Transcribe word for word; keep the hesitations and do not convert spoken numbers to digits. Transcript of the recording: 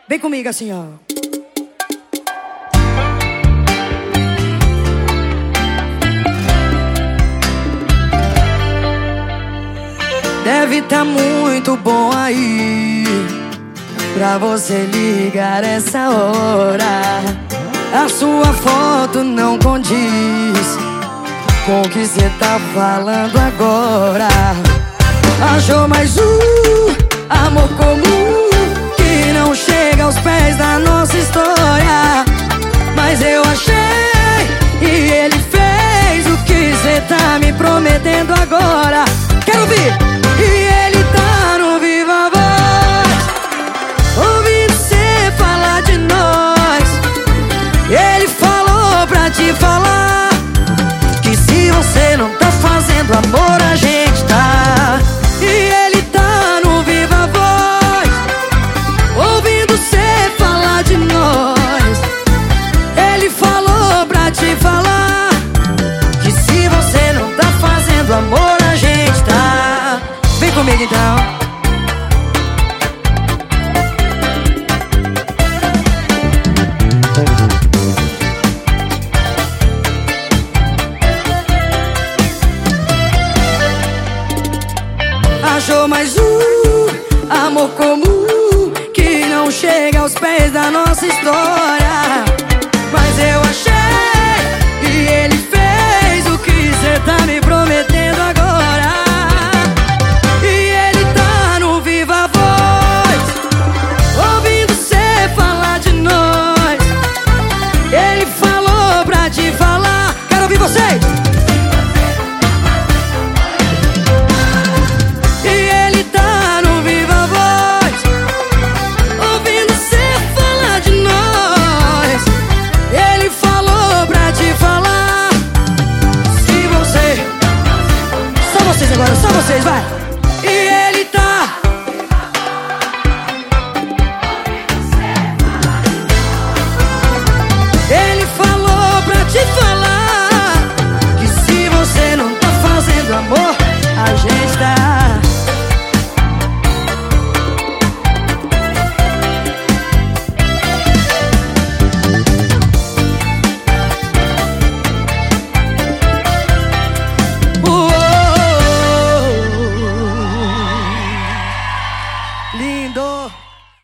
Vem comigo assim, ó. Deve tá muito bom aí pra você ligar essa hora. A sua foto não condiz com o que cê tá falando agora. Achou mais um amor comum que não chega aos pés da nossa história. Mas eu achei e ele fez o que cê tá me prometendo agora. Quero ouvir! E ele tá no Viva Voz, ouvindo cê falar de nós. Ele falou pra te falar que se você não tá fazendo amor, a gente tá. E ele tá no Viva Voz, ouvindo cê falar de nós. Ele falou pra te falar que se você não tá fazendo amor, a gente tá. Vem comigo então. Achou mais um amor comum que não chega aos pés da nossa história.